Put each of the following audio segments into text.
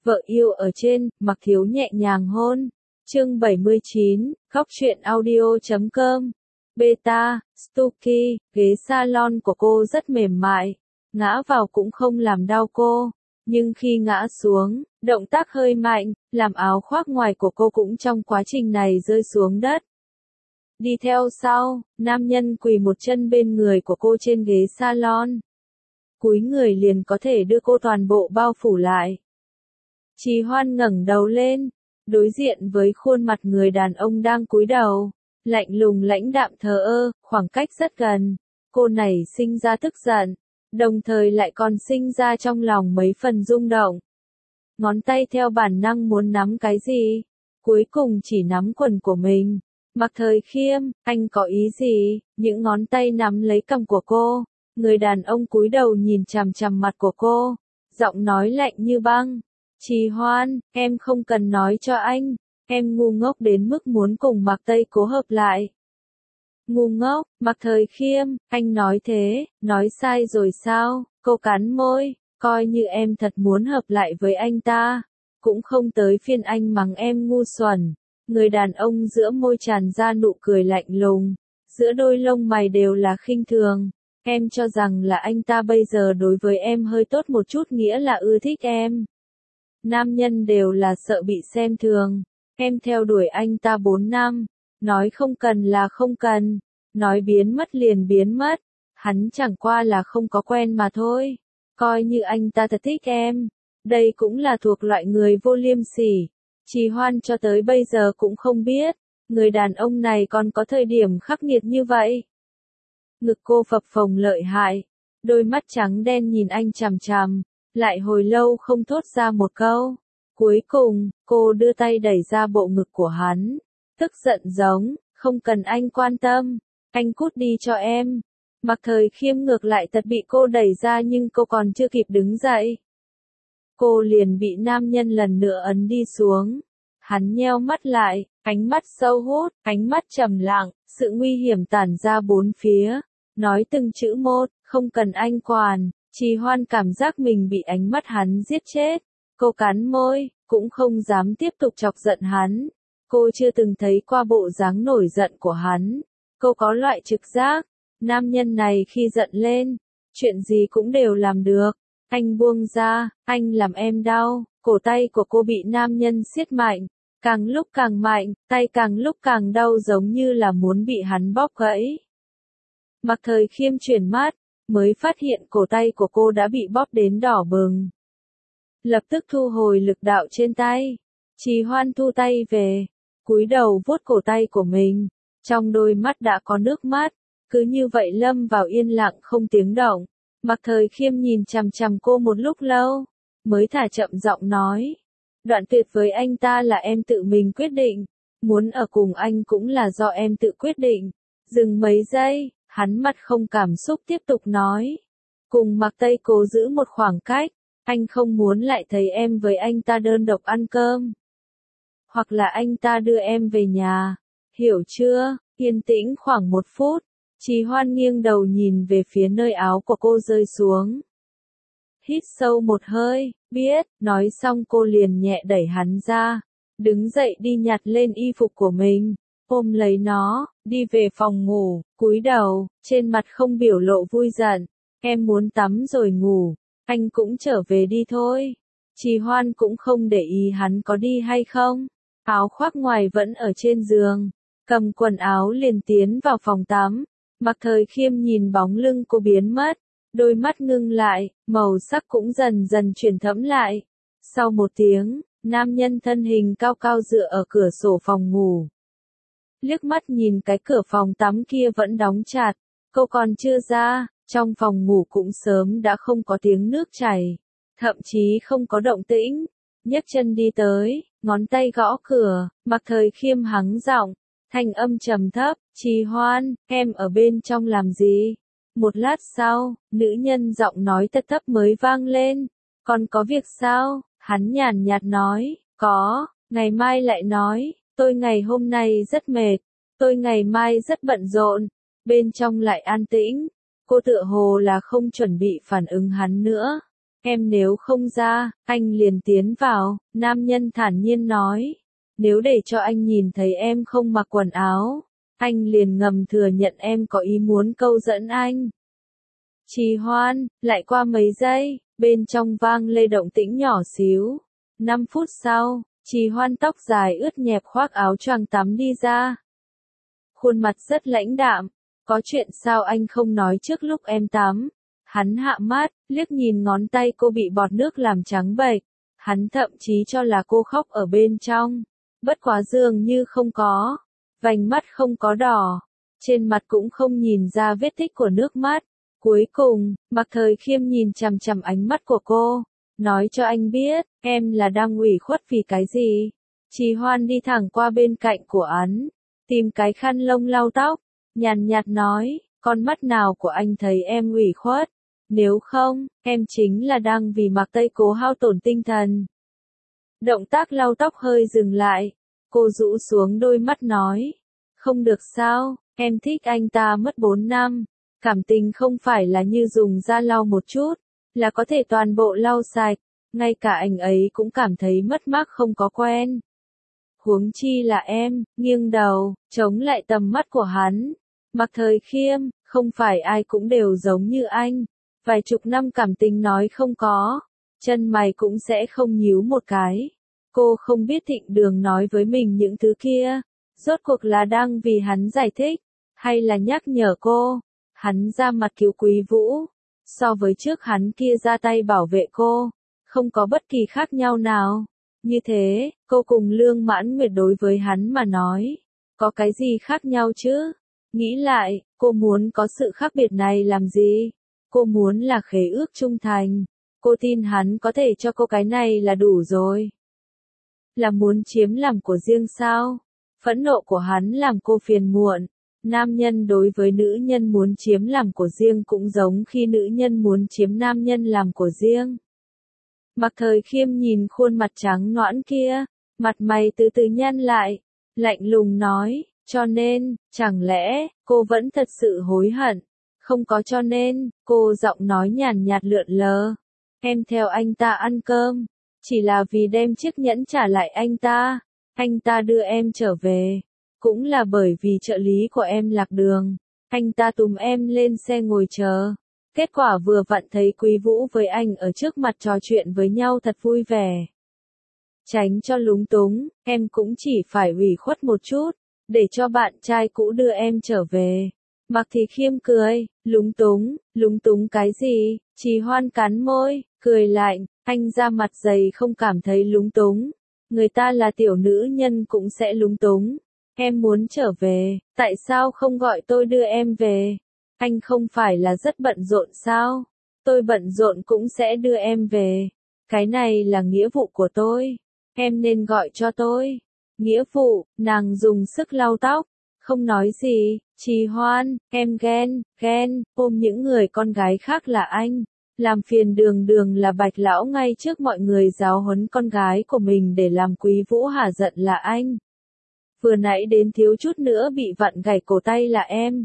Vợ yêu ở trên, Mặc Thiếu nhẹ nhàng hôn. Chương 79, Khóc chuyện audio.com. Beta, Stucky, ghế salon của cô rất mềm mại, ngã vào cũng không làm đau cô, nhưng khi ngã xuống, động tác hơi mạnh, làm áo khoác ngoài của cô cũng trong quá trình này rơi xuống đất. Đi theo sau, nam nhân quỳ một chân bên người của cô trên ghế salon. Cúi người liền có thể đưa cô toàn bộ bao phủ lại. Trì Hoan ngẩng đầu lên, đối diện với khuôn mặt người đàn ông đang cúi đầu, lạnh lùng lãnh đạm thờ ơ, khoảng cách rất gần. Cô này sinh ra tức giận, đồng thời lại còn sinh ra trong lòng mấy phần rung động. Ngón tay theo bản năng muốn nắm cái gì, cuối cùng chỉ nắm quần của mình. Mặc Thời Khiêm, anh có ý gì? Những ngón tay nắm lấy cằm của cô. Người đàn ông cúi đầu nhìn chằm chằm mặt của cô, giọng nói lạnh như băng. Trì Hoan, em không cần nói cho anh, em ngu ngốc đến mức muốn cùng Mạc Tây Cố hợp lại. Ngu ngốc, Mặc Thời Khiêm, anh nói thế, nói sai rồi sao? Cô cắn môi, coi như em thật muốn hợp lại với anh ta, cũng không tới phiên anh mắng em ngu xuẩn. Người đàn ông giữa môi tràn ra nụ cười lạnh lùng, giữa đôi lông mày đều là khinh thường. Em cho rằng là anh ta bây giờ đối với em hơi tốt một chút nghĩa là ưa thích em. Nam nhân đều là sợ bị xem thường. Em theo đuổi anh ta 4 năm, nói không cần là không cần, nói biến mất liền biến mất. Hắn chẳng qua là không có quen mà thôi. Coi như anh ta thật thích em, đây cũng là thuộc loại người vô liêm sỉ. Trì Hoan cho tới bây giờ cũng không biết, người đàn ông này còn có thời điểm khắc nghiệt như vậy. Ngực cô phập phồng lợi hại, đôi mắt trắng đen nhìn anh chằm chằm, lại hồi lâu không thốt ra một câu. Cuối cùng, cô đưa tay đẩy ra bộ ngực của hắn, tức giận giống, không cần anh quan tâm, anh cút đi cho em. Mặc Thời Khiêm ngược lại thật bị cô đẩy ra nhưng cô còn chưa kịp đứng dậy. Cô liền bị nam nhân lần nữa ấn đi xuống. Hắn nheo mắt lại, ánh mắt sâu hút, ánh mắt trầm lặng, sự nguy hiểm tản ra bốn phía. Nói từng chữ một, không cần anh quản. Trì Hoan cảm giác mình bị ánh mắt hắn giết chết. Cô cắn môi, cũng không dám tiếp tục chọc giận hắn. Cô chưa từng thấy qua bộ dáng nổi giận của hắn. Cô có loại trực giác, nam nhân này khi giận lên, chuyện gì cũng đều làm được. Anh buông ra, anh làm em đau. Cổ tay của cô bị nam nhân siết mạnh, càng lúc càng mạnh, tay càng lúc càng đau giống như là muốn bị hắn bóp gãy. Mặc Thời Khiêm chuyển mắt, mới phát hiện cổ tay của cô đã bị bóp đến đỏ bừng. Lập tức thu hồi lực đạo trên tay. Trì Hoan thu tay về, cúi đầu vuốt cổ tay của mình, trong đôi mắt đã có nước mắt, cứ như vậy lâm vào yên lặng không tiếng động. Mặc Thời Khiêm nhìn chằm chằm cô một lúc lâu, mới thả chậm giọng nói. Đoạn tuyệt với anh ta là em tự mình quyết định, muốn ở cùng anh cũng là do em tự quyết định. Dừng mấy giây, hắn mặt không cảm xúc tiếp tục nói. Cùng Mạc Tây Cố giữ một khoảng cách, anh không muốn lại thấy em với anh ta đơn độc ăn cơm. Hoặc là anh ta đưa em về nhà, hiểu chưa? Yên tĩnh khoảng 1 phút, Trì Hoan nghiêng đầu nhìn về phía nơi áo của cô rơi xuống. Hít sâu một hơi, biết, nói xong cô liền nhẹ đẩy hắn ra, đứng dậy đi nhặt lên y phục của mình, ôm lấy nó, đi về phòng ngủ, cúi đầu, trên mặt không biểu lộ vui giận. Em muốn tắm rồi ngủ, anh cũng trở về đi thôi. Trì Hoan cũng không để ý hắn có đi hay không, áo khoác ngoài vẫn ở trên giường, cầm quần áo liền tiến vào phòng tắm. Mặc Thời Khiêm nhìn bóng lưng cô biến mất, đôi mắt ngưng lại, màu sắc cũng dần dần chuyển thẫm lại. Sau 1 tiếng, nam nhân thân hình cao cao dựa ở cửa sổ phòng ngủ. Liếc mắt nhìn cái cửa phòng tắm kia vẫn đóng chặt, cô còn chưa ra, trong phòng ngủ cũng sớm đã không có tiếng nước chảy, thậm chí không có động tĩnh. Nhấc chân đi tới, ngón tay gõ cửa, Mặc Thời Khiêm hắng giọng, thanh âm trầm thấp, Trì Hoan, em ở bên trong làm gì? Một lát sau, nữ nhân giọng nói thấp thấp mới vang lên, còn có việc sao? Hắn nhàn nhạt nói, có, ngày mai lại nói, tôi ngày hôm nay rất mệt, tôi ngày mai rất bận rộn. Bên trong lại an tĩnh, cô tựa hồ là không chuẩn bị phản ứng hắn nữa. Em nếu không ra, anh liền tiến vào, nam nhân thản nhiên nói. Nếu để cho anh nhìn thấy em không mặc quần áo, anh liền ngầm thừa nhận em có ý muốn câu dẫn anh. Trì hoãn, lại qua mấy giây, bên trong vang lên động tĩnh nhỏ xíu. 5 phút sau, Trì hoãn tóc dài ướt nhẹp khoác áo choàng tắm đi ra. Khuôn mặt rất lãnh đạm, có chuyện sao anh không nói trước lúc em tắm. Hắn hạ mắt, liếc nhìn ngón tay cô bị bọt nước làm trắng bệch. Hắn thậm chí cho là cô khóc ở bên trong. Bất quá dường như không có. Vành mắt không có đỏ. Trên mặt cũng không nhìn ra vết tích của nước mắt. Cuối cùng, Mạc Thời Khiêm nhìn chằm chằm ánh mắt của cô. Nói cho anh biết, em là đang ủy khuất vì cái gì. Trì hoãn đi thẳng qua bên cạnh của hắn. Tìm cái khăn lông lau tóc. Nhàn nhạt nói, con mắt nào của anh thấy em ủy khuất. Nếu không, em chính là đang vì Mạc Tây cố hao tổn tinh thần. Động tác lau tóc hơi dừng lại. Cô rũ xuống đôi mắt nói. Không được sao, em thích anh ta mất 4 năm. Cảm tình không phải là như dùng da lau một chút, là có thể toàn bộ lau sạch. Ngay cả anh ấy cũng cảm thấy mất mát không có quen. Huống chi là em, nghiêng đầu, chống lại tầm mắt của hắn. Mạc Thời Khiêm, không phải ai cũng đều giống như anh. Vài chục năm cảm tình nói không có, chân mày cũng sẽ không nhíu một cái. Cô không biết Thịnh Đường nói với mình những thứ kia, rốt cuộc là đang vì hắn giải thích, hay là nhắc nhở cô. Hắn ra mặt cứu Quý Vũ, so với trước hắn kia ra tay bảo vệ cô, không có bất kỳ khác nhau nào. Như thế, cô cùng Lương Mãn Nguyệt đối với hắn mà nói, có cái gì khác nhau chứ? Nghĩ lại, cô muốn có sự khác biệt này làm gì? Cô muốn là khế ước trung thành. Cô tin hắn có thể cho cô cái này là đủ rồi. Là muốn chiếm làm của riêng sao? Phẫn nộ của hắn làm cô phiền muộn. Nam nhân đối với nữ nhân muốn chiếm làm của riêng cũng giống khi nữ nhân muốn chiếm nam nhân làm của riêng. Mạc Thời Khiêm nhìn khuôn mặt trắng nõn kia, mặt mày từ từ nhăn lại, lạnh lùng nói, cho nên, chẳng lẽ, cô vẫn thật sự hối hận? Không có cho nên, cô giọng nói nhàn nhạt lượn lờ. Em theo anh ta ăn cơm, chỉ là vì đem chiếc nhẫn trả lại anh ta đưa em trở về. Cũng là bởi vì trợ lý của em lạc đường, anh ta túm em lên xe ngồi chờ. Kết quả vừa vặn thấy Quý Vũ với anh ở trước mặt trò chuyện với nhau thật vui vẻ. Tránh cho lúng túng, em cũng chỉ phải ủy khuất một chút, để cho bạn trai cũ đưa em trở về. Mạc Thị Khiêm cười, lúng túng cái gì? Trì hoãn cắn môi, cười lạnh, anh ra mặt dày không cảm thấy lúng túng. Người ta là tiểu nữ nhân cũng sẽ lúng túng. Em muốn trở về, tại sao không gọi tôi đưa em về? Anh không phải là rất bận rộn sao? Tôi bận rộn cũng sẽ đưa em về. Cái này là nghĩa vụ của tôi. Em nên gọi cho tôi. Nghĩa vụ, nàng dùng sức lau tóc. Không nói gì, Trì hoãn, em ghen, ôm những người con gái khác là anh. Làm phiền Đường là Bạch lão ngay trước mọi người giáo huấn con gái của mình để làm Quý Vũ hả giận là anh. Vừa nãy đến thiếu chút nữa bị vặn gãy cổ tay là em.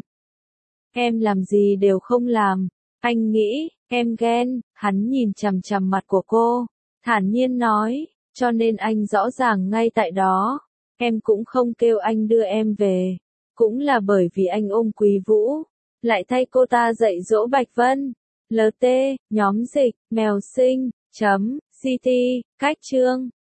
Em làm gì đều không làm. Anh nghĩ, em ghen, hắn nhìn chằm chằm mặt của cô, thản nhiên nói, cho nên anh rõ ràng ngay tại đó. Em cũng không kêu anh đưa em về. Cũng là bởi vì anh ôm Quý Vũ, lại thay cô ta dạy dỗ Bạch Vân. LT, nhóm dịch, mèo sinh, CT, cách chương.